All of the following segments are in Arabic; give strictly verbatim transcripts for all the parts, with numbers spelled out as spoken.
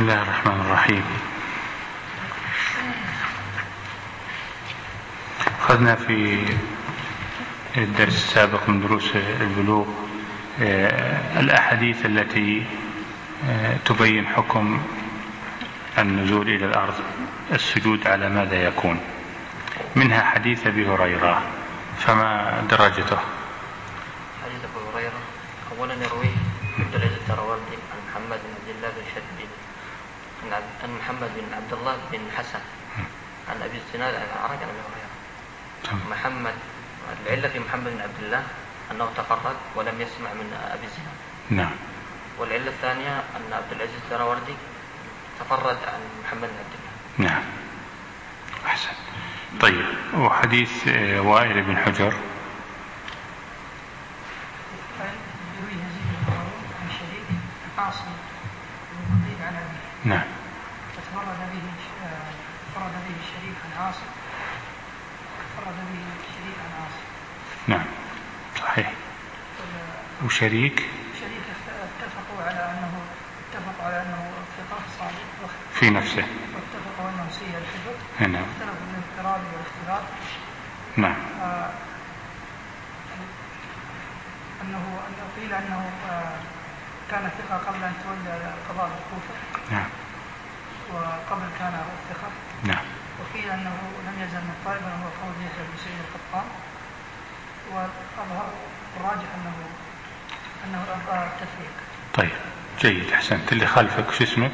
الله الرحمن الرحيم. أخذنا في الدرس السابق من دروس البلوغ الأحاديث التي تبين حكم النزول إلى الأرض، السجود على ماذا يكون. منها حديث أبي هريرة، فما درجته؟ حديث أبي هريرة أولا يرويه عبد العزيز الدراوردي عن محمد بن عبد الله بن شديد عن محمد بن عبد الله بن حسن عن أبي الزناد عن الأعرج عن أبي هريرة. محمد العلة في محمد بن عبد الله أنه تفرد ولم يسمع من أبي الزناد. نعم. والعلة الثانية أن عبد العزيز الدراوردي تفرد عن محمد بن عبد الله. نعم. أحسن. طيب، وحديث وائل بن حجر؟ نعم. تفرد به تفرد به الشريك عن عاصم تفرد به الشريك عن عاصم. نعم صحيح. وشريك شريك اتفقوا على أنه اتفقوا على أنه ثقة صادق في نفسه، واتفقوا أنه سيء الحفظ. نعم. اختلفوا من الاضطراب والاختلاط. نعم. آه أنه قيل أنه آه كان ثقة قبل أن تولى قضاء الكوفة. نعم. وقبل كان ثقة. نعم. وقيل أنه لم يزل مضطربا وهو قول يحيى بن سعيد القطان. والأظهر الراجح أنه أنه أبقى التفريق. طيب جيد، أحسنت. اللي خلفك شو اسمك؟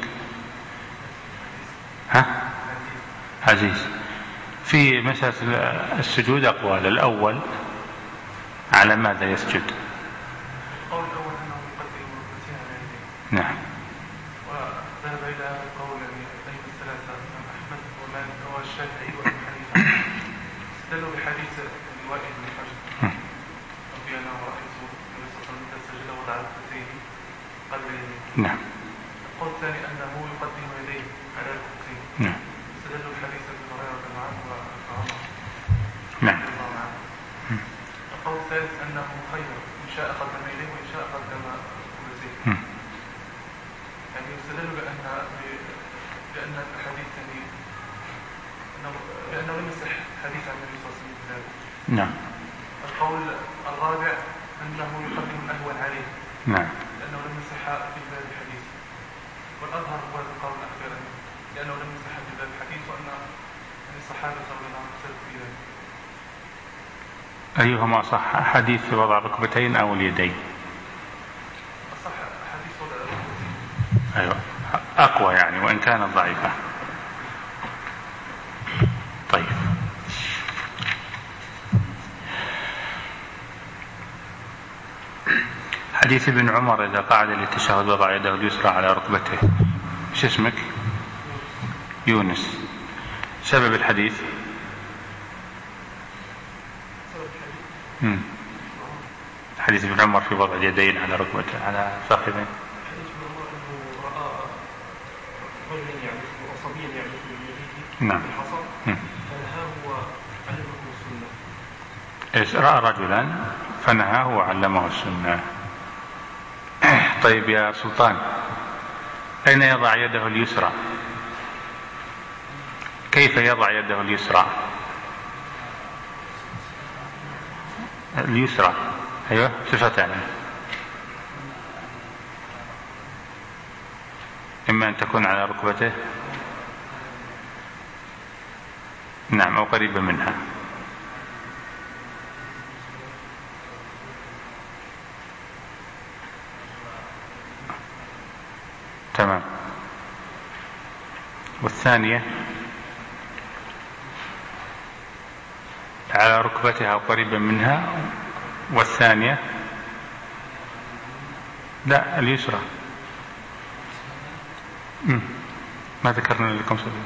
ها؟ عزيز. في مسألة السجود أقوال. الأول على ماذا يسجد؟ القول الأول أنه يقدم ركبتين على يديه. نعم. وذهب إلى قول أئمة الثلاثة أحمد ومالك والشافعي وأبو حنيفة، استدلوا بحديث وائل بن حجر رضي الله عنه رأيته النبي صلى الله عليه وسلم إذا سجد وضع ركبتيه قبل يديه. نعم. القول الثاني أنه يقدم يديه على ركبتيه. نعم. استدلوا بحديث أبي هريرة رضي الله عنه وعمر. نعم. القول الثالث أنه مخير، إن شاء قدم يديه وإن شاء قدم ركبتيه. يعني يستدل بأن بأن الحديث يعني أنه لأنه لم يصح حديث عن النبي صلى الله عليه وسلم. نعم. القول الرابع أنه يقدم الأهون عليه. نعم. لأنه لم يصح في باب الحديث. والأظهر هو القول الأخير لأنه لم يصح في باب الحديث وأن الصحابة رضي الله عنهم اختلفوا في ذلك. أيهما صح، حديث وضع الركبتين أو اليدين؟ صح حديث وضع الركبتين. أيوة أقوى يعني وإن كانت ضعيفة. طيب، حديث ابن عمر إذا قعد للتشهد وضع يده اليسرى على ركبته. ايش اسمك؟ يونس. سبب الحديث؟ مم. حديث ابن عمر في وضع اليدين على ركبته على فخذه. حديث ابن عمر أنه رأى رجلا يعرف وصبيا يعرف بيده. نعم. الحصى فنهاه وعلمه السنة. إيش؟ رأى رجلا فنهاه وعلمه السنة. طيب يا سلطان، أين يضع يده اليسرى؟ كيف يضع يده اليسرى؟ اليسرى أيوة صفتان، إما أن تكون على ركبته نعم أو قريبة منها. تمام. والثانية على ركبتها أو قريبا منها. والثانية لا اليسرى. مم. ما ذكرنا لكم سبيل.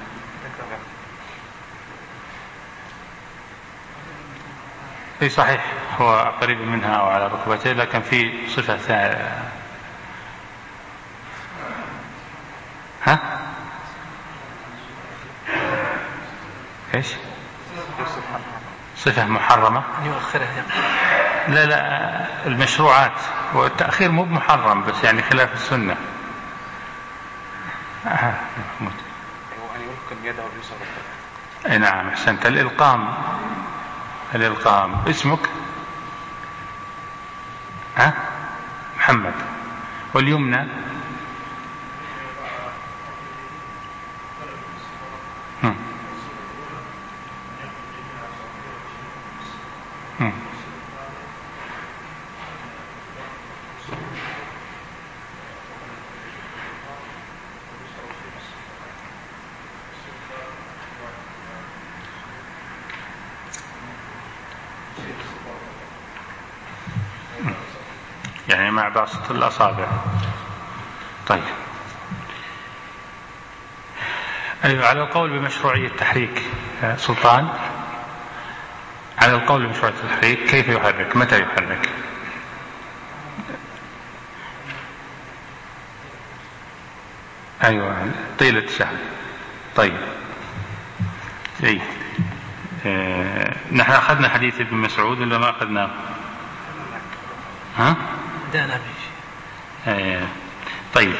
اي صحيح، هو قريب منها أو على ركبته، لكن في صفة ثانية. ها ايش؟ صفة محرمة. يؤخرها. لا لا المشروعات، والتأخير مو بمحرم بس يعني خلاف السنة. يمكن يده اليسرى. اي نعم احسنت. الالقام الالقام اسمك ها محمد، واليمنى هم. هم. يعني مع باسط الأصابع. طيب أيوة. على القول بمشروعية التحريك سلطان، على القول بمشروعية التحريك كيف يحرك؟ متى يحرك؟ أيوة طيلة الشهر. طيب إيه؟ اه نحن أخذنا حديث ابن مسعود ولا ما أخذناه؟ ها؟ بدأنا به. اه طيب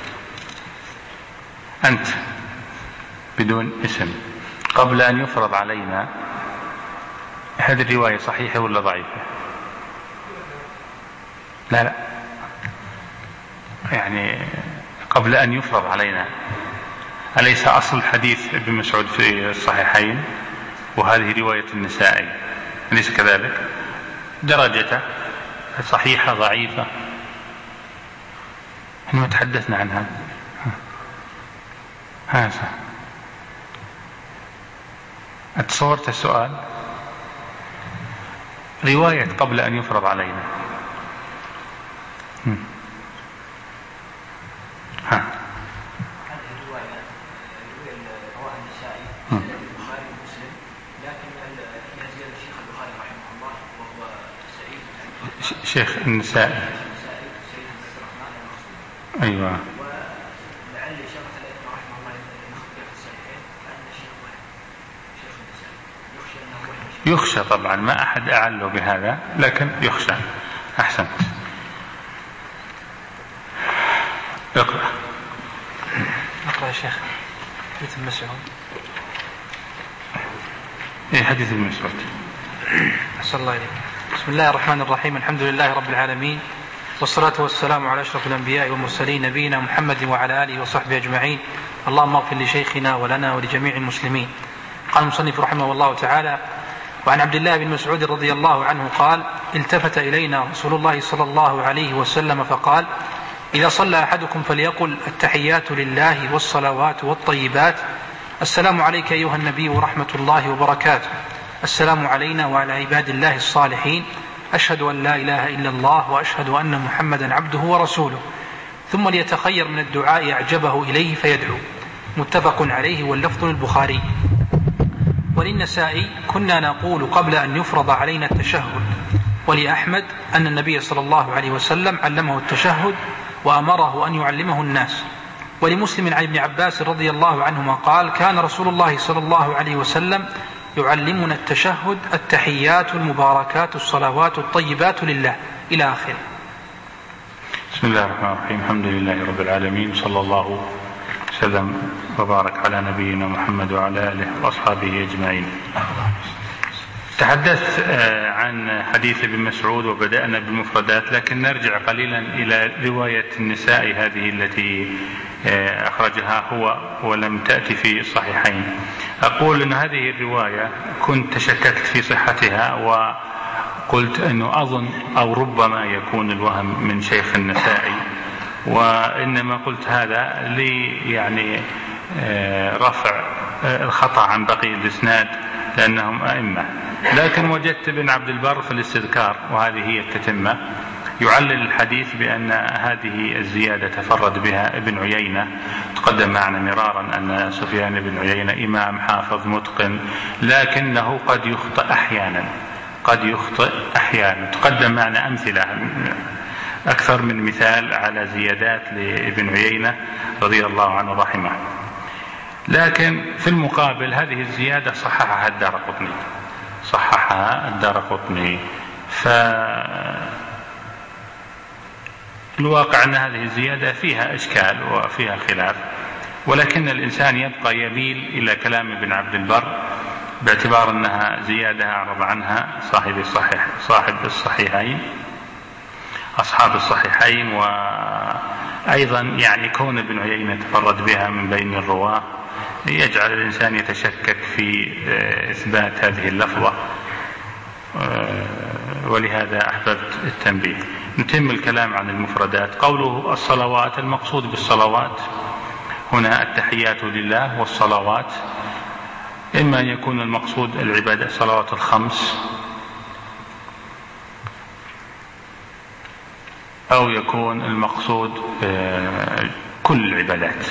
أنت بدون اسم قبل أن يفرض علينا، هذه الرواية صحيحة ولا ضعيفة؟ لا لا يعني قبل أن يفرض علينا، أليس أصل حديث ابن مسعود في الصحيحين وهذه رواية النسائي أليس كذلك؟ درجته صحيحة ضعيفة إنما تحدثنا عنها. ها صح. أتصورت السؤال؟ رواية قبل أن يفرض علينا. هم. ها. هذه الرواية رواه النسائي البخاري ومسلم، لكن فيها زيادة الشيخ البخاري رحمه الله وهو سعيد شيخ النسائي. النسائي سعيد بن عبد الرحمن المخزومي. أيوة. ولعل شيخ الأئمة رحمه الله المخزومي في الصحيحين كأن الشيخ وهم شيخ النسائي، يخشى أنه وهم. يخشى طبعا، ما أحد أعله بهذا لكن يخشى. أحسنت. اقرأ. اقرأ يا شيخ حديث ابن مسعود. ايه حديث ابن مسعود. أحسن الله إليك. بسم الله الرحمن الرحيم، الحمد لله رب العالمين، والصلاة والسلام على أشرف الأنبياء والمرسلين نبينا محمد وعلى آله وصحبه أجمعين. اللهم اغفر لشيخنا ولنا ولجميع المسلمين. قال المصنف رحمه الله تعالى: وعن عبد الله بن مسعود رضي الله عنه قال: التفت إلينا رسول الله صلى الله عليه وسلم فقال: إذا صلى أحدكم فليقل التحيات لله والصلوات والطيبات، السلام عليك أيها النبي ورحمة الله وبركاته، السلام علينا وعلى عباد الله الصالحين، أشهد أن لا إله إلا الله وأشهد أن محمدا عبده ورسوله، ثم ليتخير من الدعاء أعجبه إليه فيدعو. متفق عليه واللفظ للبخاري. وللنسائي: كنا نقول قبل أن يفرض علينا التشهد. ولأحمد أن النبي صلى الله عليه وسلم علمه التشهد وأمره أن يعلمه الناس. ولمسلم عن ابن عباس رضي الله عنهما قال: كان رسول الله صلى الله عليه وسلم يعلمنا التشهد، التحيات المباركات الصلوات الطيبات لله، إلى آخره. بسم الله الرحمن الرحيم، الحمد لله رب العالمين، صلى الله وسلم وبارك على نبينا محمد وعلى آله وأصحابه أجمعين. تحدثت عن حديث ابن مسعود وبدأنا بالمفردات، لكن نرجع قليلا إلى رواية النساء هذه التي أخرجها هو ولم تأتي في الصحيحين. أقول أن هذه الرواية كنت تشككت في صحتها وقلت أنه أظن أو ربما يكون الوهم من شيخ النسائي، وإنما قلت هذا لي يعني رفع الخطأ عن بقي الإسناد لأنهم أئمة. لكن وجدت ابن عبد البر في الاستذكار، وهذه هي التتمة، يعلل الحديث بأن هذه الزيادة تفرد بها ابن عيينة. تقدم معنا مرارا أن سفيان بن عيينة إمام حافظ متقن، لكنه قد يخطئ أحيانا قد يخطئ أحيانا تقدم معنا أمثلة أكثر من مثال على زيادات لابن عيينة رضي الله عنه رحمه. لكن في المقابل هذه الزيادة صححها الدارقطني صححها الدارقطني فالواقع أن هذه الزيادة فيها إشكال وفيها خلاف، ولكن الإنسان يبقى يميل إلى كلام ابن عبد البر باعتبار أنها زيادة أعرض عنها صاحب الصحيح صاحب الصحيحين أصحاب الصحيحين، وأيضا يعني كون ابن عيينة تفرد بها من بين الرواة يجعل الإنسان يتشكك في إثبات هذه اللفظة، ولهذا أحببت التنبيه. نتم الكلام عن المفردات. قوله الصلوات، المقصود بالصلوات هنا التحيات لله والصلوات، إما أن يكون المقصود العبادة الصلوات الخمس، أو يكون المقصود كل العبادات.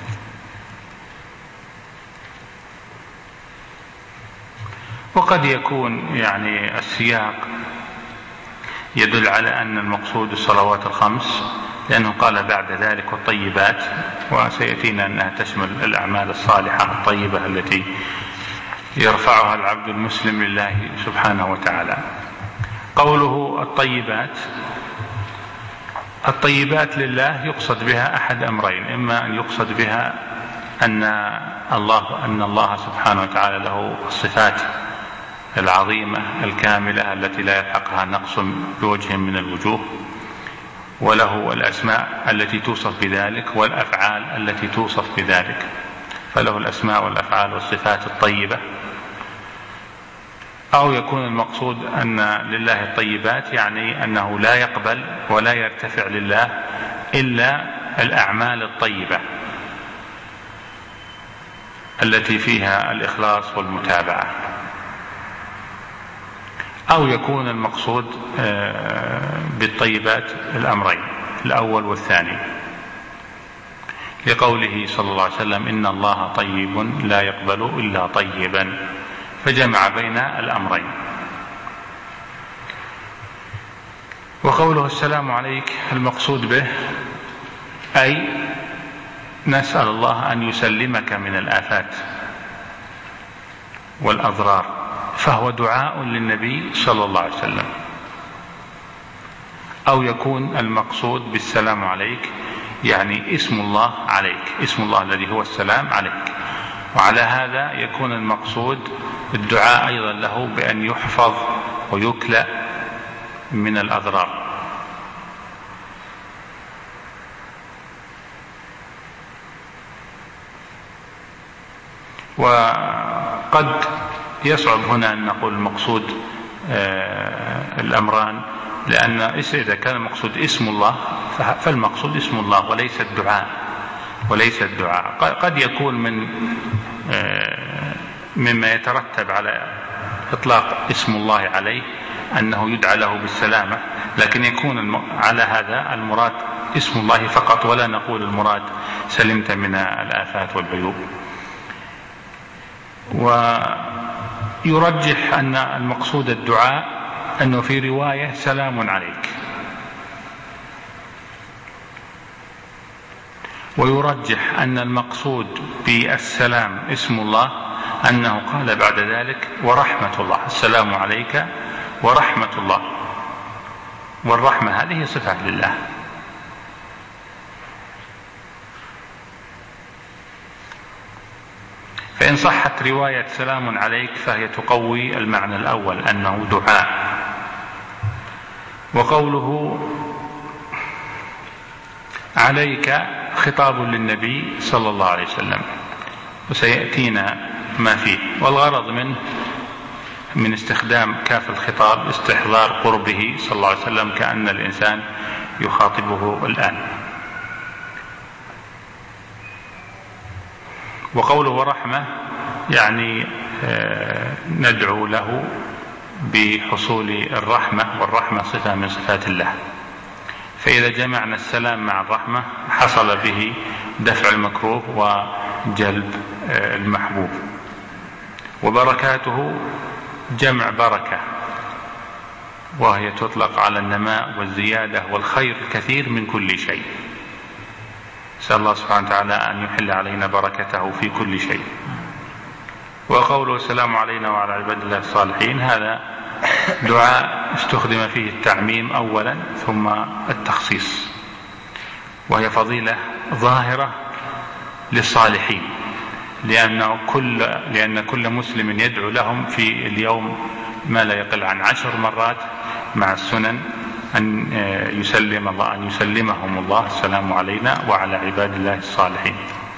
وقد يكون يعني السياق يدل على أن المقصود الصلوات الخمس، لأنه قال بعد ذلك والطيبات، وسيأتينا أنها تشمل الأعمال الصالحة الطيبة التي يرفعها العبد المسلم لله سبحانه وتعالى. قوله الطيبات، الطيبات لله يقصد بها أحد أمرين: إما أن يقصد بها أن الله أن الله سبحانه وتعالى له الصفات العظيمة الكاملة التي لا يلحقها نقص بوجه من الوجوه، وله الأسماء التي توصف بذلك والأفعال التي توصف بذلك، فله الأسماء والأفعال والصفات الطيبة. أو يكون المقصود أن لله الطيبات يعني أنه لا يقبل ولا يرتفع لله إلا الأعمال الطيبة التي فيها الإخلاص والمتابعة. أو يكون المقصود بالطيبات الأمرين الأول والثاني، لقوله صلى الله عليه وسلم إن الله طيب لا يقبل إلا طيبا، فجمع بين الأمرين. وقوله السلام عليك، المقصود به أي نسأل الله أن يسلمك من الآفات والأضرار، فهو دعاء للنبي صلى الله عليه وسلم. أو يكون المقصود بالسلام عليك يعني اسم الله عليك، اسم الله الذي هو السلام عليك، وعلى هذا يكون المقصود الدعاء أيضا له بأن يحفظ ويكلأ من الأضرار. وقد يصعب هنا أن نقول المقصود الأمران، لأن إذا كان المقصود اسم الله فالمقصود اسم الله وليس الدعاء وليس الدعاء. قد يكون من مما يترتب على إطلاق اسم الله عليه أنه يدعى له بالسلامة، لكن يكون على هذا المراد اسم الله فقط، ولا نقول المراد سلمت من الآفات والعيوب. ويرجح أن المقصود الدعاء، أنه في رواية سلام عليك، ويرجح أن المقصود بالسلام اسم الله، أنه قال بعد ذلك ورحمة الله، السلام عليك ورحمة الله، والرحمة هذه صفة لله. فإن صحت رواية سلام عليك فهي تقوي المعنى الأول أنه دعاء. وقوله عليك خطاب للنبي صلى الله عليه وسلم، وسيأتينا ما فيه. والغرض منه من استخدام كاف الخطاب استحضار قربه صلى الله عليه وسلم، كأن الإنسان يخاطبه الآن. وقوله رحمة يعني ندعو له بحصول الرحمة، والرحمة صفة من صفات الله، فإذا جمعنا السلام مع الرحمة حصل به دفع المكروه وجلب المحبوب. وبركاته جمع بركة، وهي تطلق على النماء والزيادة والخير الكثير من كل شيء. نسأل الله سبحانه وتعالى أن يحل علينا بركته في كل شيء. وقوله السلام علينا وعلى عباد الله الصالحين، هذا دعاء استخدم فيه التعميم أولا ثم التخصيص، وهي فضيلة ظاهرة للصالحين، لأن كل, لأن كل مسلم يدعو لهم في اليوم ما لا يقل عن عشر مرات مع السنن أن يسلم الله أن يسلمهم الله السلام علينا وعلى عباد الله الصالحين.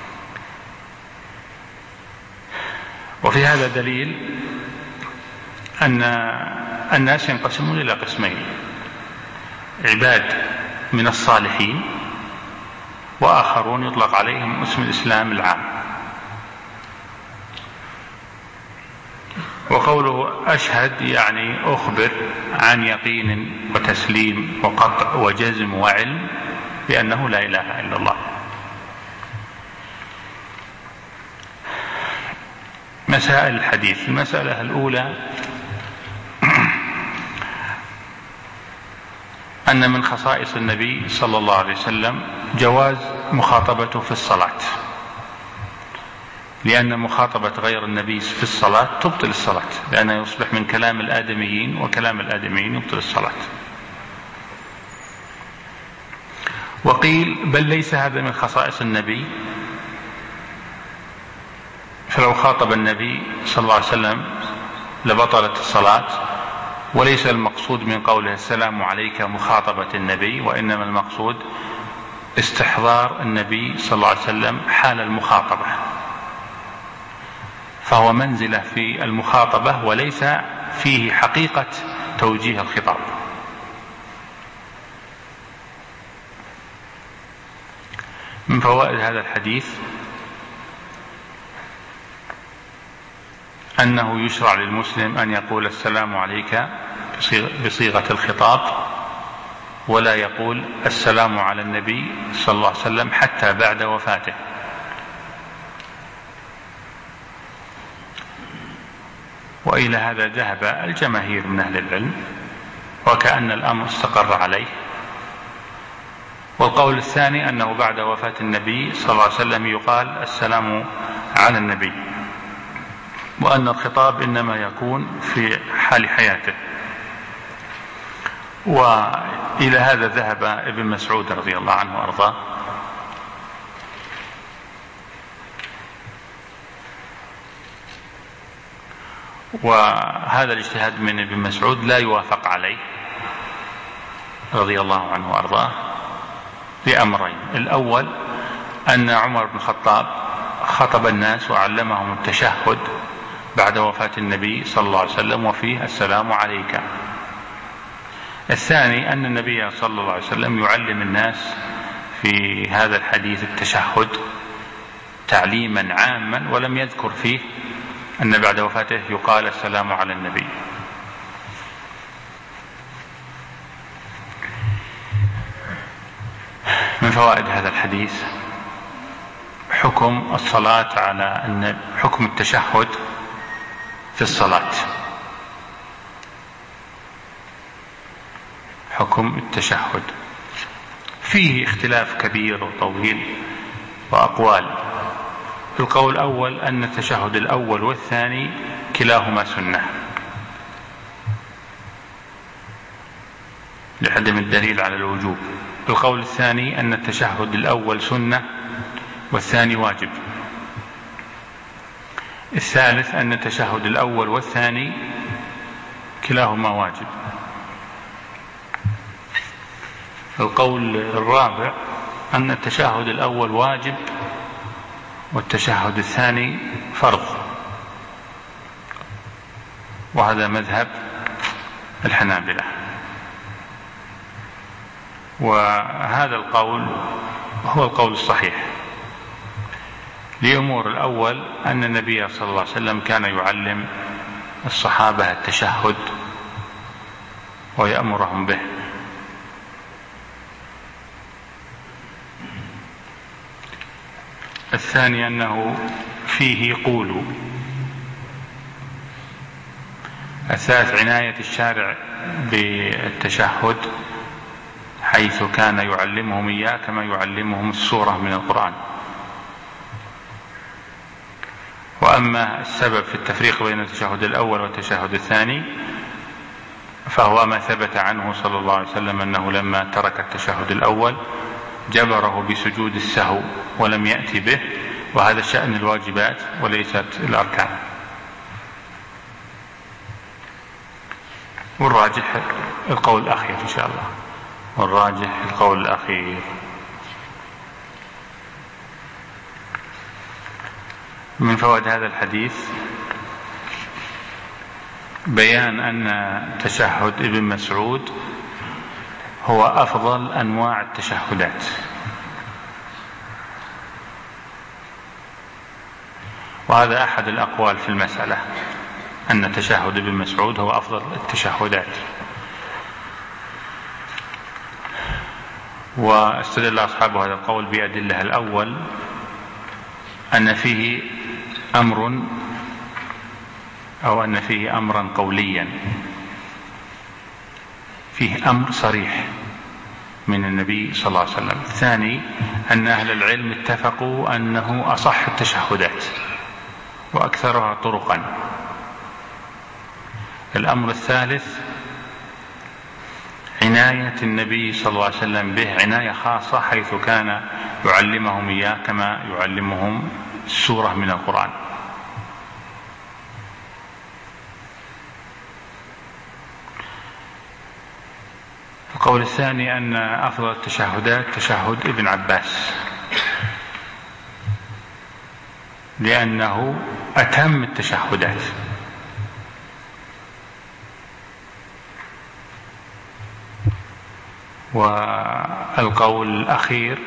وفي هذا دليل أن الناس ينقسمون إلى قسمين: عباد من الصالحين، وآخرون يطلق عليهم اسم الإسلام العام. وقوله أشهد يعني أخبر عن يقين وتسليم وقطع وجزم وعلم بأنه لا إله إلا الله. مسائل الحديث: المسألة الأولى أن من خصائص النبي صلى الله عليه وسلم جواز مخاطبته في الصلاة، لأن مخاطبة غير النبي في الصلاة تبطل الصلاة، لأنه يصبح من كلام الآدميين، وكلام الآدميين يبطل الصلاة. وقيل بل ليس هذا من خصائص النبي، فلو خاطب النبي صلى الله عليه وسلم لبطلت الصلاة، وليس المقصود من قوله السلام عليك مخاطبة النبي، وإنما المقصود استحضار النبي صلى الله عليه وسلم حال المخاطبة، فهو منزلة في المخاطبة وليس فيه حقيقة توجيه الخطاب. من فوائد هذا الحديث أنه يشرع للمسلم أن يقول السلام عليك بصيغة الخطاب، ولا يقول السلام على النبي صلى الله عليه وسلم حتى بعد وفاته. وإلى هذا ذهب الجماهير من أهل العلم، وكأن الأمر استقر عليه. والقول الثاني أنه بعد وفاة النبي صلى الله عليه وسلم يقال السلام على النبي، وأن الخطاب إنما يكون في حال حياته. وإلى هذا ذهب ابن مسعود رضي الله عنه وأرضاه. وهذا الاجتهاد من ابن مسعود لا يوافق عليه رضي الله عنه وأرضاه لأمرين: الأول أن عمر بن الخطاب خطب الناس وعلمهم التشهد بعد وفاة النبي صلى الله عليه وسلم وفيه السلام عليك. الثاني أن النبي صلى الله عليه وسلم يعلم الناس في هذا الحديث التشهد تعليما عاما، ولم يذكر فيه أن بعد وفاته يقال السلام على النبي. من فوائد هذا الحديث حكم الصلاة على حكم التشهد في الصلاة. حكم التشهد فيه اختلاف كبير وطويل وأقوال. القول الأول أن التشهد الأول والثاني كلاهما سنة، لعدم الدليل على الوجوب. القول الثاني أن التشهد الأول سنة والثاني واجب. الثالث أن التشهد الأول والثاني كلاهما واجب. القول الرابع أن التشهد الأول واجب والتشهد الثاني فرض، وهذا مذهب الحنابلة. وهذا القول هو القول الصحيح لأمور: الأول أن النبي صلى الله عليه وسلم كان يعلم الصحابة التشهد ويأمرهم به. الثاني أنه فيه قولوا. الثالث عناية الشارع بالتشهد حيث كان يعلمهم إياه كما يعلمهم السورة من القرآن. وأما السبب في التفريق بين التشهد الأول والتشهد الثاني فهو ما ثبت عنه صلى الله عليه وسلم أنه لما ترك التشهد الأول جبره بسجود السهو ولم يأتي به، وهذا شأن الواجبات وليست الأركان. والراجح القول الأخير إن شاء الله، والراجح القول الأخير. من فوائد هذا الحديث بيان أن تشهد ابن مسعود هو أفضل أنواع التشهدات، وهذا أحد الأقوال في المسألة أن تشهد ابن مسعود هو أفضل التشهدات. واستدل أصحاب هذا القول بأدلة. الأول أن فيه أمر أو أن فيه أمرا قوليا، فيه أمر صريح من النبي صلى الله عليه وسلم. الثاني أن أهل العلم اتفقوا أنه أصح التشهدات وأكثرها طرقا. الأمر الثالث عناية النبي صلى الله عليه وسلم به عناية خاصة، حيث كان يعلمهم إياه كما يعلمهم سورة من القرآن. القول الثاني أن أفضل التشهدات تشهد ابن عباس، لأنه أتم التشهدات. والقول الأخير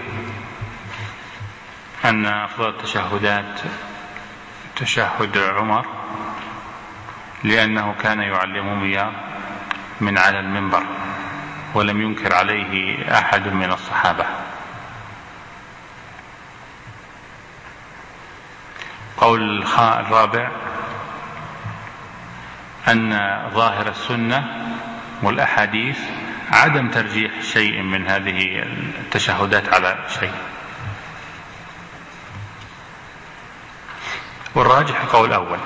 أن أفضل التشهدات تشهد عمر، لأنه كان يعلمهم إياه من على المنبر ولم ينكر عليه أحد من الصحابة. قول الرابع أن ظاهر السنة والأحاديث عدم ترجيح شيء من هذه التشهدات على شيء. والراجح القول الأول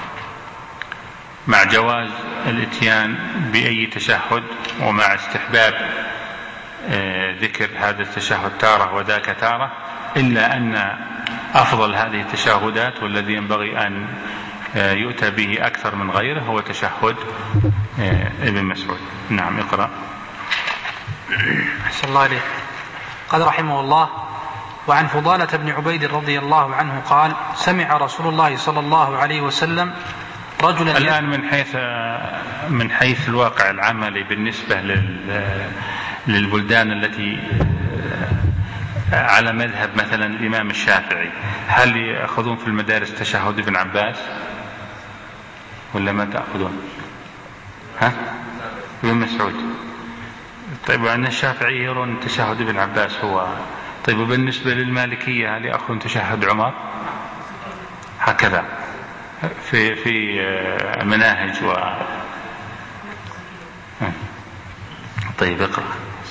مع جواز الاتيان بأي تشهد، ومع استحباب ذكر هذا التشهد تارة وذاك تارة، إلا أن أفضل هذه التشهدات والذي ينبغي أن يؤتى به أكثر من غيره هو تشهد ابن مسعود. نعم اقرأ. أحسن الله عليه. قال رحمه الله: وعن فضالة بن عبيد رضي الله عنه قال: سمع رسول الله صلى الله عليه وسلم رجلا. الآن من حيث من حيث الواقع العملي بالنسبة للبلدان التي على مذهب مثلا الإمام الشافعي، هل يأخذون في المدارس تشهد ابن عباس ولا ما تأخذون؟ ها؟ ابن مسعود. طيب أن الشافعي يرون تشهد ابن عباس هو. طيب بالنسبة للمالكية هل يأخذون تشهد عمر؟ هكذا في في مناهج و. طيب اقرأ.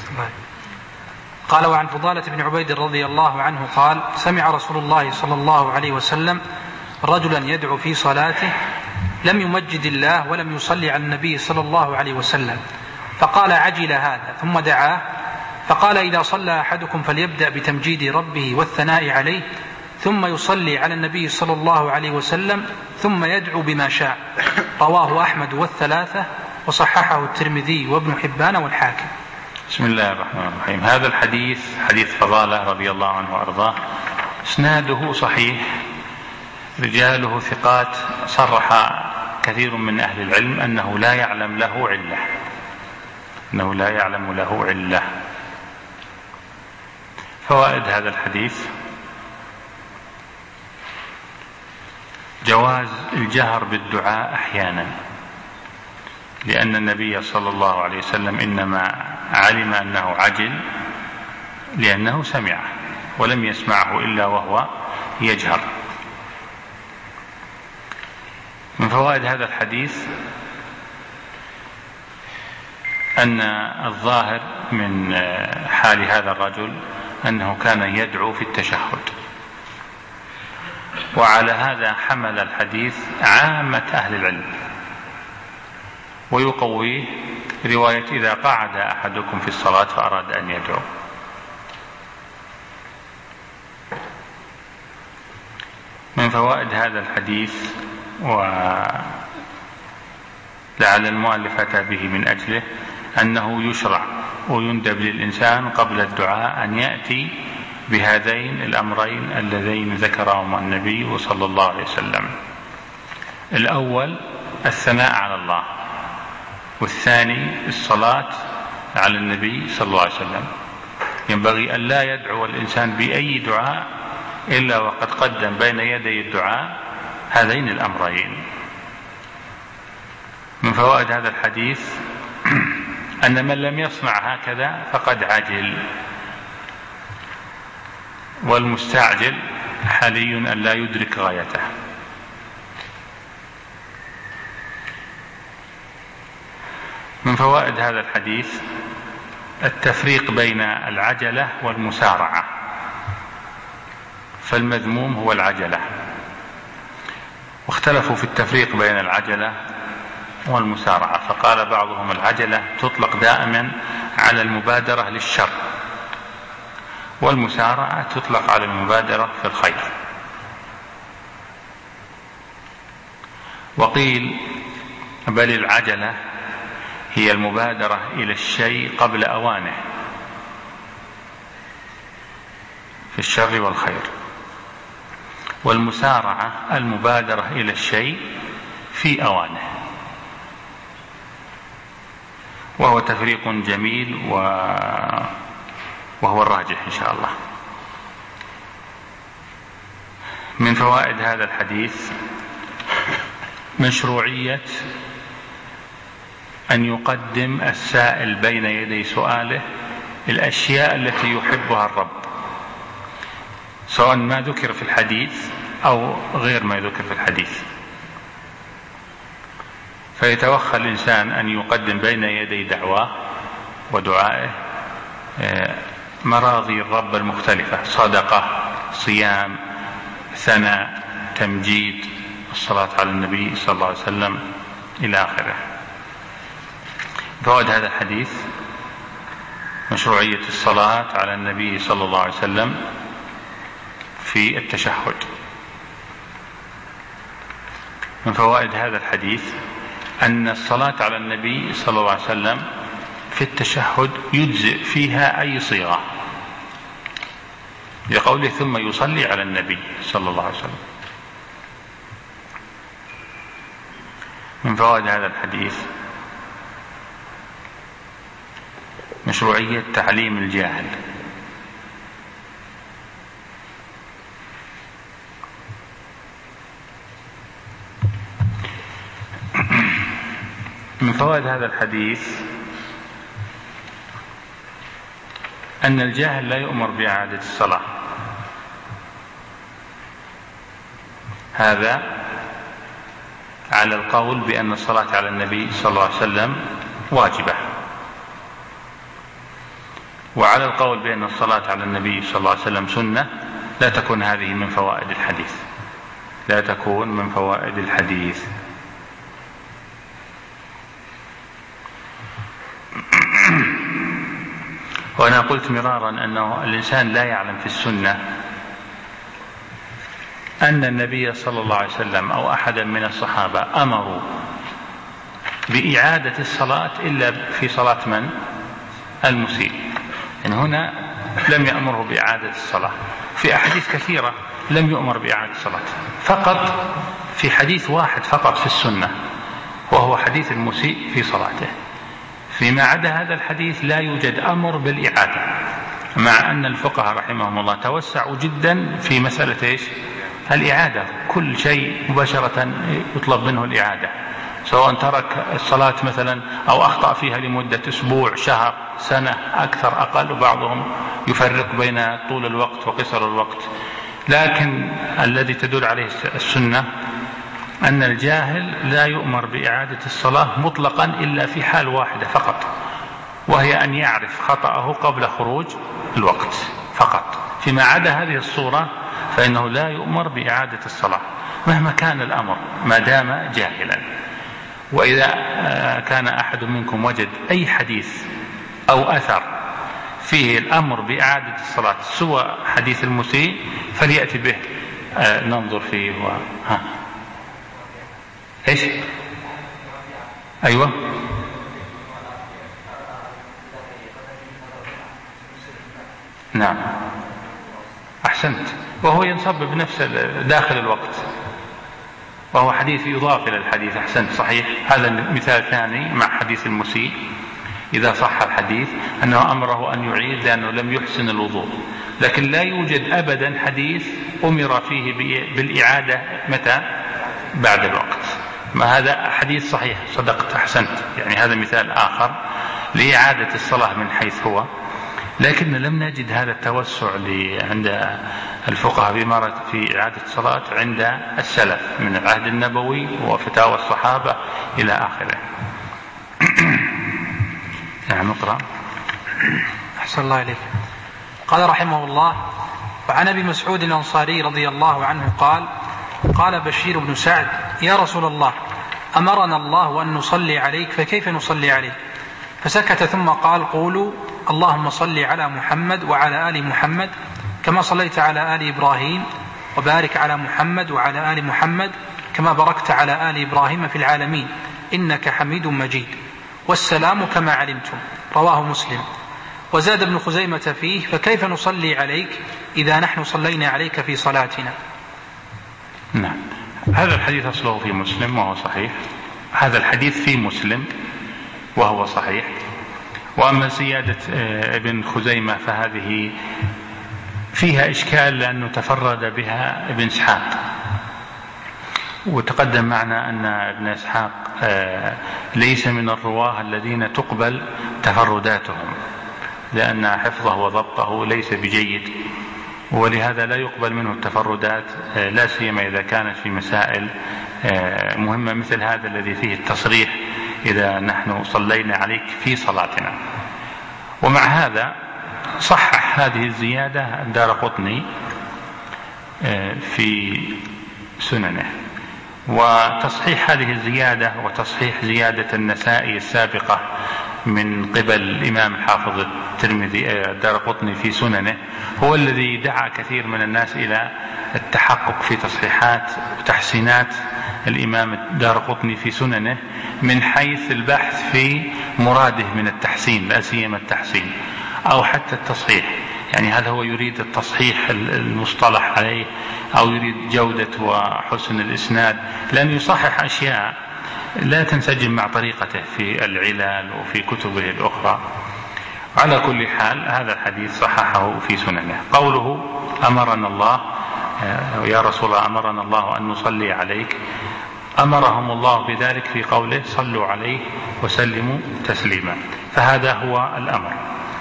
قال: وعن فضالة بن عبيد رضي الله عنه قال: سمع رسول الله صلى الله عليه وسلم رجلا يدعو في صلاته لم يمجد الله ولم يصلي على النبي صلى الله عليه وسلم، فقال: عجل هذا، ثم دعاه فقال: إذا صلى أحدكم فليبدأ بتمجيد ربه والثناء عليه، ثم يصلي على النبي صلى الله عليه وسلم، ثم يدعو بما شاء. رواه أحمد والثلاثة، وصححه الترمذي وابن حبان والحاكم. بسم الله الرحمن الرحيم. هذا الحديث حديث فضالة رضي الله عنه وأرضاه، اسناده صحيح، رجاله ثقات، صرح كثير من أهل العلم أنه لا يعلم له علة أنه لا يعلم له علة. فوائد هذا الحديث: جواز الجهر بالدعاء أحيانا، لأن النبي صلى الله عليه وسلم إنما علم أنه عجل لأنه سمعه ولم يسمعه إلا وهو يجهر. من فوائد هذا الحديث أن الظاهر من حال هذا الرجل أنه كان يدعو في التشهد، وعلى هذا حمل الحديث عامة أهل العلم، ويقويه رواية: إذا قعد أحدكم في الصلاة فأراد أن يدعو. فوائد هذا الحديث، ولعل المؤلف أتى به من أجله، أنه يشرع ويندب للإنسان قبل الدعاء أن يأتي بهذين الأمرين اللذين ذكرهما النبي صلى الله عليه وسلم. الأول الثناء على الله، والثاني الصلاة على النبي صلى الله عليه وسلم. ينبغي أن لا يدعو الإنسان بأي دعاء إلا وقد قدم بين يدي الدعاء هذين الأمرين. من فوائد هذا الحديث أن من لم يصنع هكذا فقد عجل، والمستعجل حالي أن لا يدرك غايته. من فوائد هذا الحديث التفريق بين العجلة والمسارعة، فالمذموم هو العجلة، واختلفوا في التفريق بين العجلة والمسارعة، فقال بعضهم العجلة تطلق دائما على المبادرة للشر، والمسارعة تطلق على المبادرة في الخير. وقيل بل العجلة هي المبادرة إلى الشيء قبل أوانه في الشر والخير، والمسارعة المبادرة إلى الشيء في أوانه، وهو تفريق جميل وهو الراجح إن شاء الله. من فوائد هذا الحديث مشروعية أن يقدم السائل بين يدي سؤاله الأشياء التي يحبها الرب، سواء ما ذكر في الحديث أو غير ما ذكر في الحديث. فيتوخى الإنسان أن يقدم بين يدي دعواه ودعائه مراضي الرب المختلفة، صدقة، صيام، ثناء، تمجيد، الصلاة على النبي صلى الله عليه وسلم إلى آخره. فوائد هذا الحديث مشروعية الصلاة على النبي صلى الله عليه وسلم في التشهد. من فوائد هذا الحديث أن الصلاة على النبي صلى الله عليه وسلم في التشهد يجزئ فيها أي صيغة، لقوله ثم يصلي على النبي صلى الله عليه وسلم. من فوائد هذا الحديث مشروعية تعليم الجاهل. من فوائد هذا الحديث أن الجاهل لا يؤمر بإعادة الصلاة، هذا على القول بأن الصلاة على النبي صلى الله عليه وسلم واجبة، وعلى القول بأن الصلاة على النبي صلى الله عليه وسلم سنة لا تكون هذه من فوائد الحديث، لا تكون من فوائد الحديث. وأنا قلت مرارا أنه الإنسان لا يعلم في السنة أن النبي صلى الله عليه وسلم أو أحدا من الصحابة أمروا بإعادة الصلاة إلا في صلاة من؟ المسيء. يعني هنا لم يأمره بإعادة الصلاة، في أحاديث كثيرة لم يؤمر بإعادة الصلاة، فقط في حديث واحد فقط في السنة، وهو حديث المسيء في صلاته. فيما عدا هذا الحديث لا يوجد أمر بالإعادة، مع أن الفقهاء رحمهم الله توسعوا جدا في مسألة إيش؟ الإعادة، كل شيء مباشرة يطلب منه الإعادة، سواء ترك الصلاة مثلا أو أخطأ فيها لمدة أسبوع، شهر، سنة، أكثر أقل، وبعضهم يفرق بين طول الوقت وقصر الوقت. لكن الذي تدل عليه السنة أن الجاهل لا يؤمر بإعادة الصلاة مطلقا إلا في حال واحدة فقط، وهي أن يعرف خطأه قبل خروج الوقت فقط. فيما عدا هذه الصورة فإنه لا يؤمر بإعادة الصلاة مهما كان الأمر ما دام جاهلا. وإذا كان أحد منكم وجد أي حديث أو أثر فيه الأمر بإعادة الصلاة سوى حديث المسيء فليأتي به آه ننظر فيه و... ها. إيش؟ أيوة. نعم أحسنت، وهو ينصب بنفس داخل الوقت، وهو حديث يضاف إلى الحديث. أحسنت صحيح. هذا مثال ثاني مع حديث المسيء إذا صح الحديث أنه أمره أن يعيد لأنه لم يحسن الوضوء، لكن لا يوجد أبدا حديث أمر فيه بالإعادة متى؟ بعد الوقت. ما هذا حديث صحيح، صدقت أحسنت. يعني هذا مثال آخر لإعادة الصلاة من حيث هو، لكن لم نجد هذا التوسع عند الفقهاء بإمارة في إعادة الصلاة عند السلف من العهد النبوي وفتاوى الصحابة إلى آخره. نعم نقرأ. أحسن الله إليك. قال رحمه الله: وعن أبي مسعود الأنصاري رضي الله عنه قال: قال بشير بن سعد: يا رسول الله، أمرنا الله أن نصلي عليك، فكيف نصلي عليك؟ فسكت ثم قال: قولوا اللهم صل على محمد وعلى آل محمد كما صليت على آل إبراهيم، وبارك على محمد وعلى آل محمد كما باركت على آل إبراهيم في العالمين إنك حميد مجيد، والسلام كما علمتم. رواه مسلم. وزاد ابن خزيمة فيه: فكيف نصلي عليك إذا نحن صلينا عليك في صلاتنا؟ نعم، هذا الحديث أصله في مسلم وهو صحيح. هذا الحديث في مسلم وهو صحيح. وأما زيادة ابن خزيمة فهذه فيها إشكال لأنه تفرد بها ابن إسحاق، وتقدم معنا أن ابن إسحاق ليس من الرواه الذين تقبل تفرداتهم، لأن حفظه وضبطه ليس بجيد، ولهذا لا يقبل منه التفردات، لا سيما إذا كانت في مسائل مهمة مثل هذا الذي فيه التصريح إذا نحن صلينا عليك في صلاتنا. ومع هذا صحح هذه الزيادة الدارقطني في سننه، وتصحيح هذه الزيادة وتصحيح زيادة النسائي السابقة من قبل الإمام حافظ الترمذي الدارقطني في سننه هو الذي دعا كثير من الناس إلى التحقق في تصحيحات وتحسينات الإمام الدارقطني في سننه من حيث البحث في مراده من التحسين، لا سيما التحسين أو حتى التصحيح. يعني هل هو يريد التصحيح المصطلح عليه أو يريد جودة وحسن الإسناد، لأن يصحح أشياء لا تنسجم مع طريقته في العلل وفي كتبه الأخرى. على كل حال هذا الحديث صححه في سننه. قوله أمرنا الله، يا رسول الله أمرنا الله أن نصلي عليك، أمرهم الله بذلك في قوله صلوا عليه وسلموا تسليما، فهذا هو الأمر.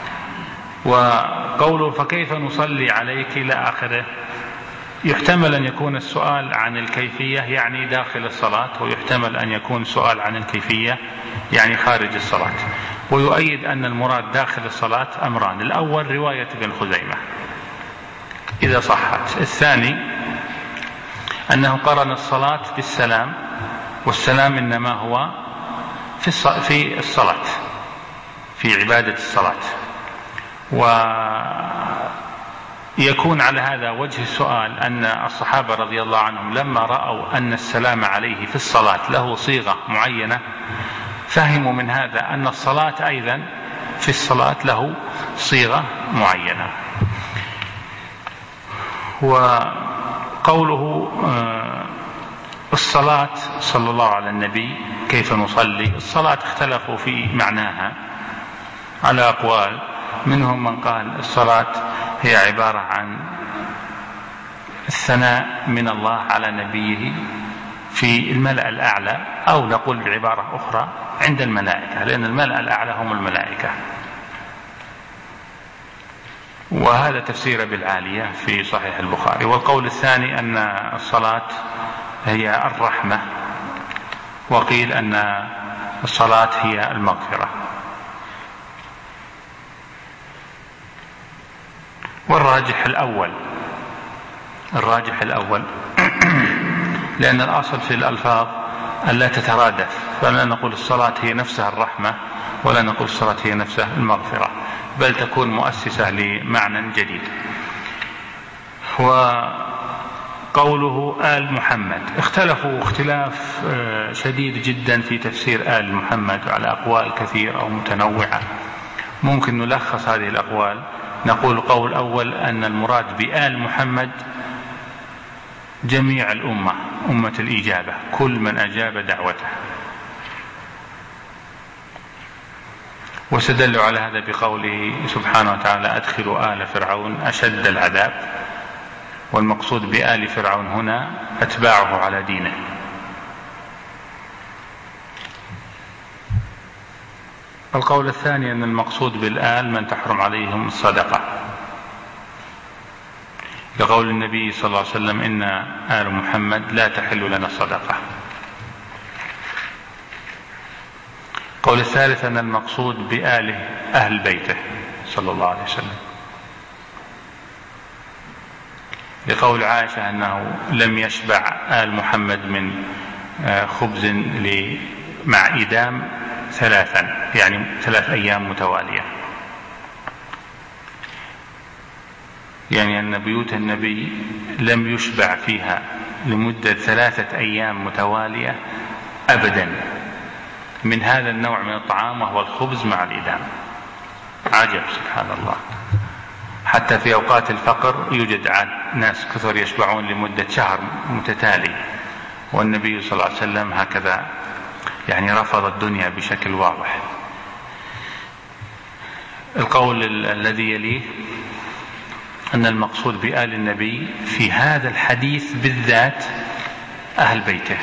وقوله فكيف نصلي عليك إلى آخره يحتمل أن يكون السؤال عن الكيفية يعني داخل الصلاة، ويحتمل أن يكون سؤال عن الكيفية يعني خارج الصلاة. ويؤيد أن المراد داخل الصلاة أمران: الأول رواية ابن خزيمة إذا صحت، الثاني أنه قرن الصلاة بالسلام، والسلام إنما هو في الصلاة في عبادة الصلاة. ويكون على هذا وجه السؤال أن الصحابة رضي الله عنهم لما رأوا أن السلام عليه في الصلاة له صيغة معينة فهموا من هذا أن الصلاة أيضا في الصلاة له صيغة معينة. وقوله الصلاة صلى الله على النبي كيف نصلي، الصلاة اختلفوا في معناها على أقوال، منهم من قال الصلاة هي عبارة عن الثناء من الله على نبيه في الملأ الأعلى، أو نقول بعبارة أخرى عند الملائكة، لأن الملأ الأعلى هم الملائكة. وهذا تفسير بالعالية في صحيح البخاري. والقول الثاني أن الصلاة هي الرحمة، وقيل أن الصلاة هي المغفرة. والراجح الأول الراجح الأول لأن الأصل في الألفاظ ألا تترادف، فلا نقول الصلاة هي نفسها الرحمة ولا نقول الصلاة هي نفسها المغفرة، بل تكون مؤسسة لمعنى جديد. قوله آل محمد، اختلفوا اختلاف شديد جدا في تفسير آل محمد على أقوال كثيرة أو متنوعة. ممكن نلخص هذه الأقوال، نقول قول أول أن المراد بآل محمد جميع الأمة، أمة الإجابة، كل من أجاب دعوته. واستدلوا على هذا بقوله سبحانه وتعالى أدخلوا آل فرعون أشد العذاب، والمقصود بآل فرعون هنا أتباعه على دينه. القول الثاني أن المقصود بالآل من تحرم عليهم الصدقة، لقول النبي صلى الله عليه وسلم إن آل محمد لا تحل لنا الصدقة. القول الثالث أن المقصود بآله أهل بيته صلى الله عليه وسلم، لقول عائشة أنه لم يشبع آل محمد من خبز مع إدام ثلاثا، يعني ثلاث أيام متوالية، يعني أن بيوت النبي لم يشبع فيها لمدة ثلاثة أيام متوالية أبدا من هذا النوع من الطعام، وهو الخبز مع الإدام. عجب سبحان الله، حتى في أوقات الفقر يوجد ناس كثر يشبعون لمدة شهر متتالي، والنبي صلى الله عليه وسلم هكذا يعني رفض الدنيا بشكل واضح. القول الذي يليه أن المقصود بآل النبي في هذا الحديث بالذات أهل بيته،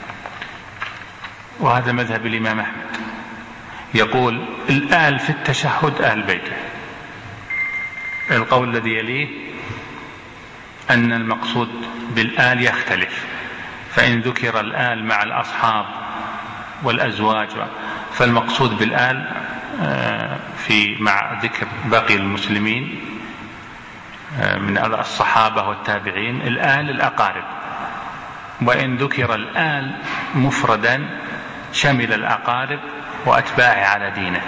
وهذا مذهب الإمام أحمد، يقول الآل في التشهد أهل بيته. القول الذي يليه أن المقصود بالآل يختلف، فإن ذكر الآل مع الأصحاب والأزواج فالمقصود بالآل في مع ذكر باقي المسلمين من الصحابة والتابعين الآل الأقارب، وإن ذكر الآل مفردا شمل الأقارب وأتباعه على دينه.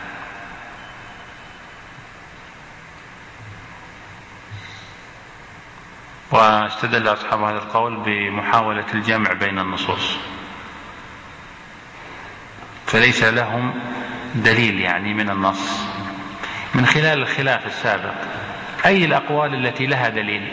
واستدل أصحاب هذا القول بمحاولة الجمع بين النصوص، فليس لهم دليل يعني من النص. من خلال الخلاف السابق أي الأقوال التي لها دليل؟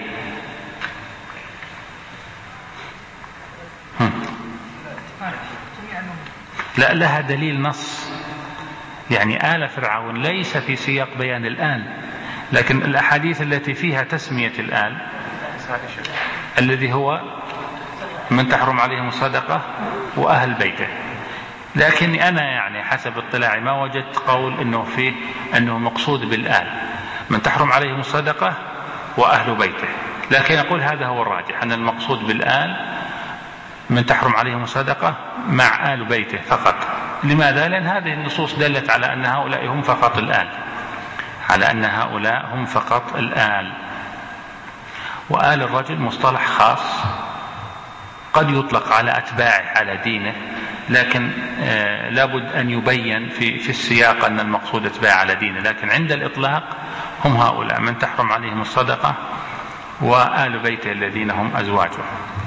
لا، لها دليل نص، يعني آل فرعون ليس في سياق بيان الآل، لكن الأحاديث التي فيها تسمية الآل الذي هو من تحرم عليهم الصدقة وأهل بيته. لكني أنا يعني حسب اطلاعي ما وجدت قول إنه فيه أنه مقصود بالآل من تحرم عليهم الصدقة وأهل بيته، لكن أقول هذا هو الراجح، أن المقصود بالآل من تحرم عليهم الصدقة مع آل بيته فقط. لماذا؟ لأن هذه النصوص دلت على أن هؤلاء هم فقط الآل، على أن هؤلاء هم فقط الآل. وآل الرجل مصطلح خاص قد يطلق على أتباعه على دينه، لكن آه لابد أن يبين في, في السياق أن المقصود أتباع على دينه، لكن عند الإطلاق هم هؤلاء من تحرم عليهم الصدقة وآل بيته الذين هم أزواجه.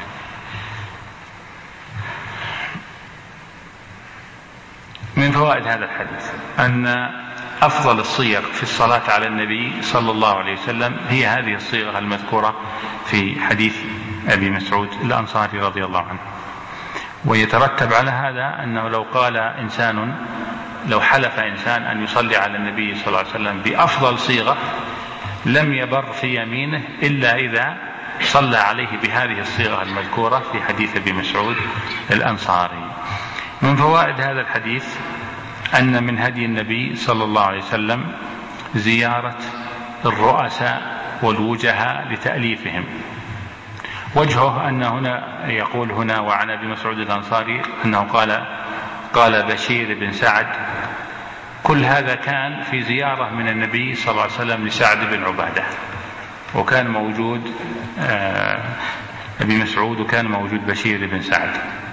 من فوائد هذا الحديث أن أفضل الصيغ في الصلاة على النبي صلى الله عليه وسلم هي هذه الصيغة المذكورة في حديث أبي مسعود الأنصاري رضي الله عنه. ويترتب على هذا أنه لو قال إنسان، لو حلف إنسان أن يصلي على النبي صلى الله عليه وسلم بأفضل صيغة لم يبر في يمينه إلا إذا صلى عليه بهذه الصيغة المذكورة في حديث أبي مسعود الأنصاري. من فوائد هذا الحديث أن من هدي النبي صلى الله عليه وسلم زيارة الرؤساء والوجهاء لتأليفهم. وجهه أن هنا يقول هنا وعن أبي مسعود الأنصاري أنه قال قال بشير بن سعد. كل هذا كان في زيارة من النبي صلى الله عليه وسلم لسعد بن عبادة، وكان موجود أبي مسعود وكان موجود بشير بن سعد،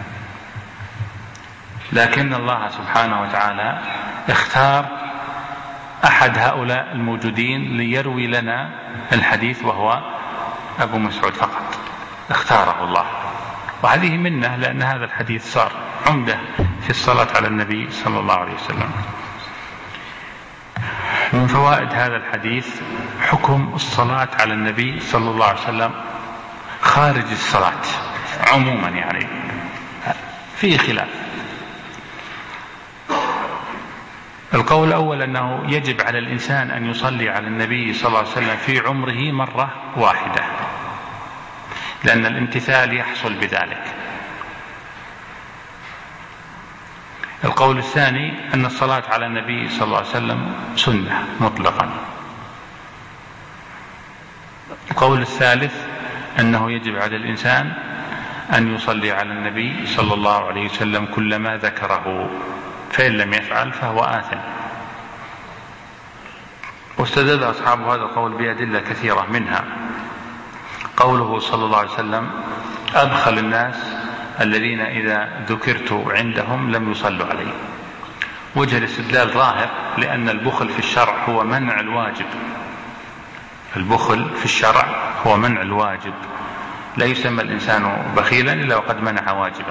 لكن الله سبحانه وتعالى اختار أحد هؤلاء الموجودين ليروي لنا الحديث وهو أبو مسعود فقط. اختاره الله، وهذه منه، لأن هذا الحديث صار عمدة في الصلاة على النبي صلى الله عليه وسلم. من فوائد هذا الحديث حكم الصلاة على النبي صلى الله عليه وسلم خارج الصلاة عموما، يعني فيه خلاف. القول الأول أنه يجب على الإنسان أن يصلي على النبي صلى الله عليه وسلم في عمره مرة واحدة، لأن الامتثال يحصل بذلك. القول الثاني أن الصلاة على النبي صلى الله عليه وسلم سنة مطلقا. القول الثالث أنه يجب على الإنسان أن يصلي على النبي صلى الله عليه وسلم كلما ذكره، فإن لم يفعل فهو آثم. واستدل أصحاب هذا القول بأدلة كثيرة، منها قوله صلى الله عليه وسلم: أبخل الناس الذين إذا ذكرت عندهم لم يصلوا علي. وجه الاستدلال ظاهر، لأن البخل في الشرع هو منع الواجب. البخل في الشرع هو منع الواجب، لا يسمى الإنسان بخيلا إلا وقد منع واجبا.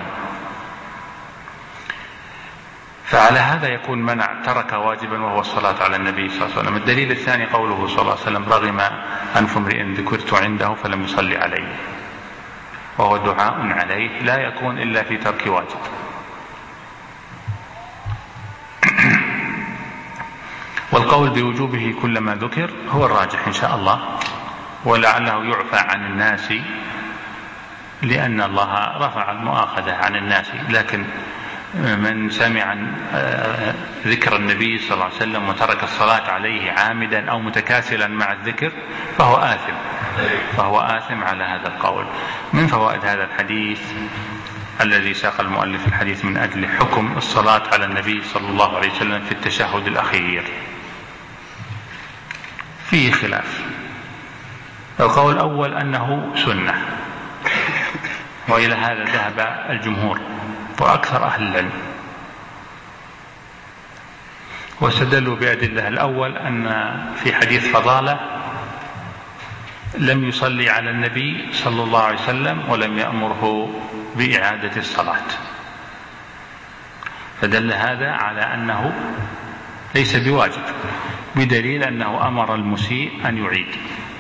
فعلى هذا يكون منع ترك واجبا وهو الصلاة على النبي صلى الله عليه وسلم. الدليل الثاني قوله صلى الله عليه وسلم: رغم أنف امرئ ذكرت عنده فلم يصلي عليه، وهو دعاء عليه لا يكون إلا في ترك واجب. والقول بوجوبه كلما ذكر هو الراجح إن شاء الله، ولعله يعفى عن الناس لأن الله رفع المؤاخذة عن الناس، لكن من سمع ذكر النبي صلى الله عليه وسلم وترك الصلاة عليه عامدا أو متكاسلا مع الذكر فهو آثم فهو آثم على هذا القول. من فوائد هذا الحديث الذي ساق المؤلف الحديث من أجل حكم الصلاة على النبي صلى الله عليه وسلم في التشهد الأخير فيه خلاف. القول الأول أنه سنة، وإلى هذا ذهب الجمهور وأكثر أهل العلم، واستدلوا بأدلة. الأول أن في حديث فضالة لم يصلي على النبي صلى الله عليه وسلم ولم يأمره بإعادة الصلاة، فدل هذا على أنه ليس بواجب، بدليل أنه أمر المسيء أن يعيد.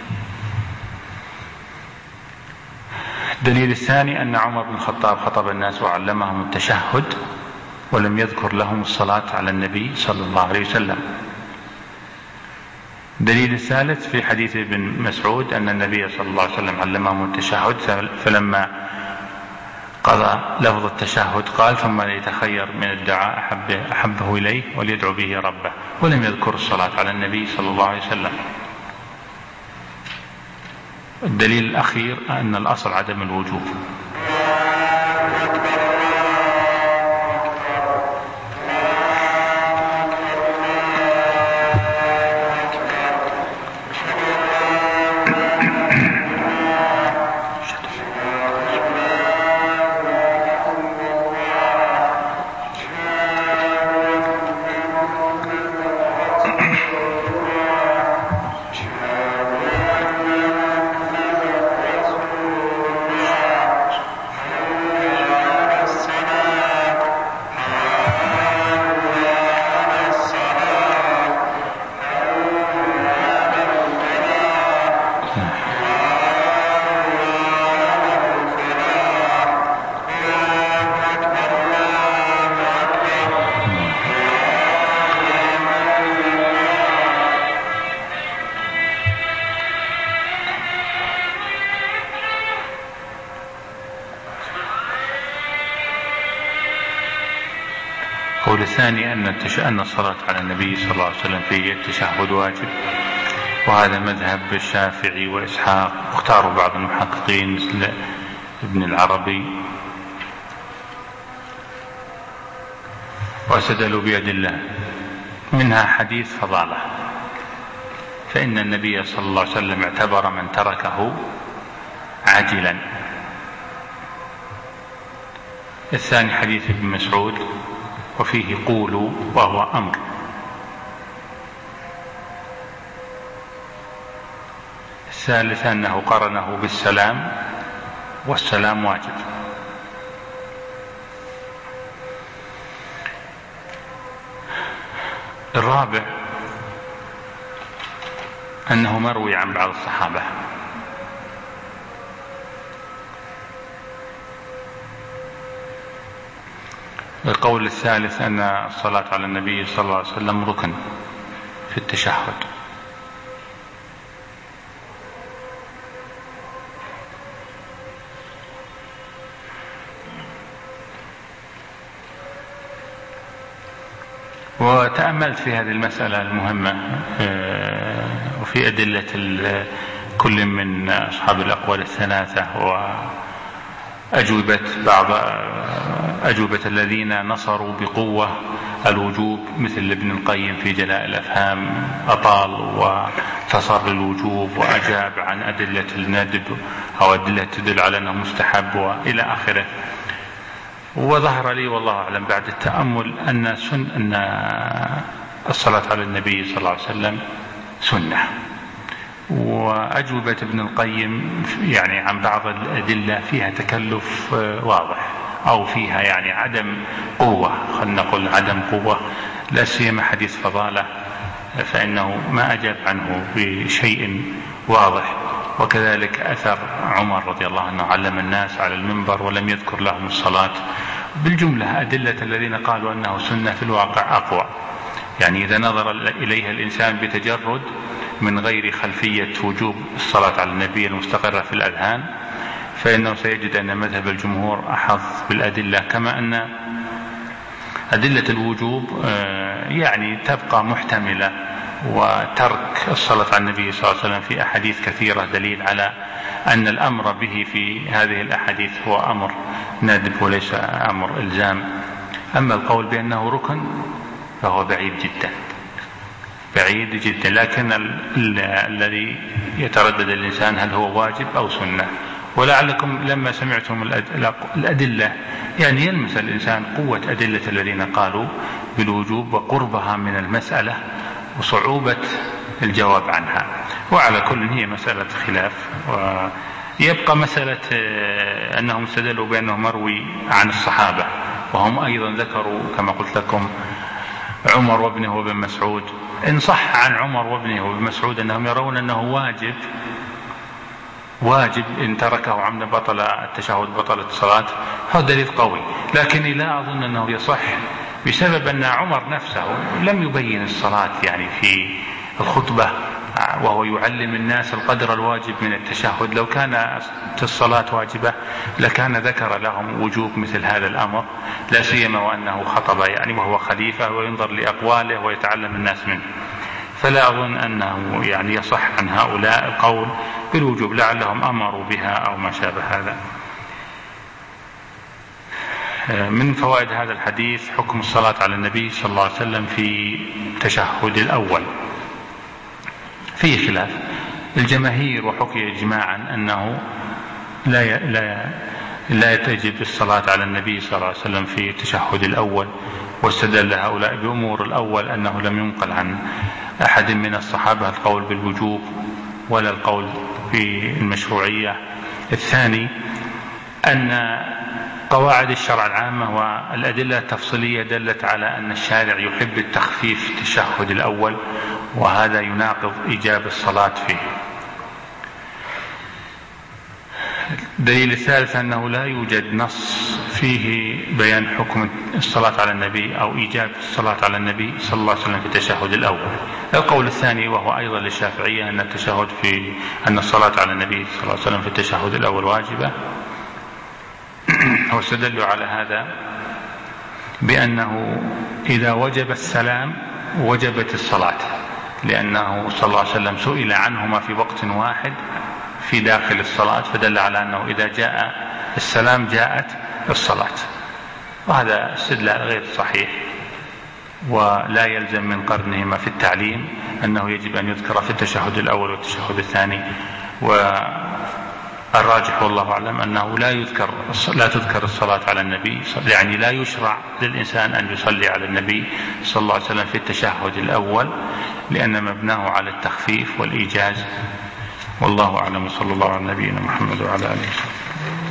الدليل الثاني أن عمر بن الخطاب خطب الناس وعلمهم التشهد ولم يذكر لهم الصلاة على النبي صلى الله عليه وسلم. الدليل الثالث في حديث ابن مسعود أن النبي صلى الله عليه وسلم علمهم التشهد، فلما قضى لفظ التشهد قال: ثم ليتخير من الدعاء أحب أحبه إليه وليدعو به ربه، ولم يذكر الصلاة على النبي صلى الله عليه وسلم. الدليل الأخير أن الأصل عدم الوجوب. القول الثاني أن الصلاة على النبي صلى الله عليه وسلم في التشهد واجب، وهذا مذهب الشافعي وإسحاق، واختاروا بعض المحققين مثل ابن العربي، واستدلوا بأدلة منها حديث فضالة، فإن النبي صلى الله عليه وسلم اعتبر من تركه عاجلا. الثاني حديث ابن مسعود وفيه قولوا وهو أمر. الثالث أنه قرنه بالسلام والسلام واجب. الرابع أنه مروي عن بعض الصحابة. القول الثالث أن الصلاة على النبي صلى الله عليه وسلم ركن في التشهد. وتأملت في هذه المسألة المهمة وفي أدلة كل من أصحاب الأقوال الثلاثة وأجوبة بعض أجوبة الذين نصروا بقوة الوجوب مثل ابن القيم في جلاء الأفهام أطال وتصر الوجوب وأجاب عن أدلة الندب أو أدلة تدل على أنه مستحب وإلى آخره. وظهر لي والله أعلم بعد التأمل أن سن أن الصلاة على النبي صلى الله عليه وسلم سنة. وأجوبة ابن القيم يعني عن بعض الأدلة فيها تكلف واضح أو فيها يعني عدم قوة، خلنا نقول عدم قوة، لا سيما حديث فضالة فإنه ما أجاب عنه بشيء واضح. وكذلك أثر عمر رضي الله عنه علم الناس على المنبر ولم يذكر لهم الصلاة. بالجملة أدلة الذين قالوا أنه سنة في الواقع أقوى، يعني إذا نظر إليها الإنسان بتجرد من غير خلفية وجوب الصلاة على النبي المستقرة في الأذهان فإنه سيجد أن مذهب الجمهور أحظ بالأدلة، كما أن أدلة الوجوب يعني تبقى محتملة، وترك الصلاة على النبي صلى الله عليه وسلم في أحاديث كثيرة دليل على أن الأمر به في هذه الأحاديث هو أمر ندب وليس أمر إلزام. أما القول بأنه ركن فهو بعيد جدا بعيد جدا، لكن الذي يتردد الإنسان هل هو واجب أو سنة. ولعلكم لما سمعتم الأدلة يعني يلمس الإنسان قوة أدلة الذين قالوا بالوجوب وقربها من المسألة وصعوبة الجواب عنها. وعلى كل هي مسألة خلاف، ويبقى مسألة أنهم استدلوا بأنه مروي عن الصحابة، وهم أيضا ذكروا كما قلت لكم عمر وابنه وابن مسعود. إن صح عن عمر وابنه وابن مسعود أنهم يرون أنه واجب واجب إن تركه عمدا بطل التشهد بطلت الصلاة، هذا دليل قوي. لكني لا أظن أنه يصح بسبب أن عمر نفسه لم يبين الصلاة يعني في الخطبة وهو يعلم الناس القدر الواجب من التشهد. لو كان الصلاة واجبة لكان ذكر لهم وجوب مثل هذا الأمر، لا سيما وأنه خطب يعني وهو خليفة وينظر لأقواله ويتعلم الناس منه. فلا أظن أنه يعني يصح عن هؤلاء القول بالوجوب، لعلهم أمروا بها أو ما شابه هذا. من فوائد هذا الحديث حكم الصلاة على النبي صلى الله عليه وسلم في التشهد الأول. فيه خلاف الجماهير وحكي إجماعا أنه لا لا لا تجب الصلاة على النبي صلى الله عليه وسلم في التشهد الأول، واستدل هؤلاء بأمور. الأول أنه لم ينقل عن أحد من الصحابة القول بالوجوب ولا القول بالمشروعية. الثاني أن قواعد الشرع العامة والأدلة التفصيلية دلت على أن الشارع يحب التخفيف في التشهد الأول، وهذا يناقض إيجاب الصلاة فيه. الدليل الثالث أنه لا يوجد نص فيه بيان حكم الصلاة على النبي أو إيجاب الصلاة على النبي صلى الله عليه وسلم في التشهد الأول. القول الثاني وهو أيضا للشافعية أن التشهد في أن الصلاة على النبي صلى الله عليه وسلم في التشهد الأول واجبة، واستدلوا على هذا بأنه إذا وجب السلام وجبت الصلاة، لأنه صلى الله عليه وسلم سئل عنهما في وقت واحد في داخل الصلاة، فدل على أنه إذا جاء السلام جاءت الصلاة. وهذا استدلال غير صحيح، ولا يلزم من قرنهما في التعليم أنه يجب أن يذكر في التشهد الأول والتشهد الثاني. والراجح والله أعلم أنه لا يذكر لا تذكر الصلاة على النبي، يعني لا يشرع للإنسان أن يصلي على النبي صلى الله عليه وسلم في التشهد الأول، لأن مبناه على التخفيف والإيجاز. والله أعلم، صلى الله على نبينا محمد وعلى آله وسلم.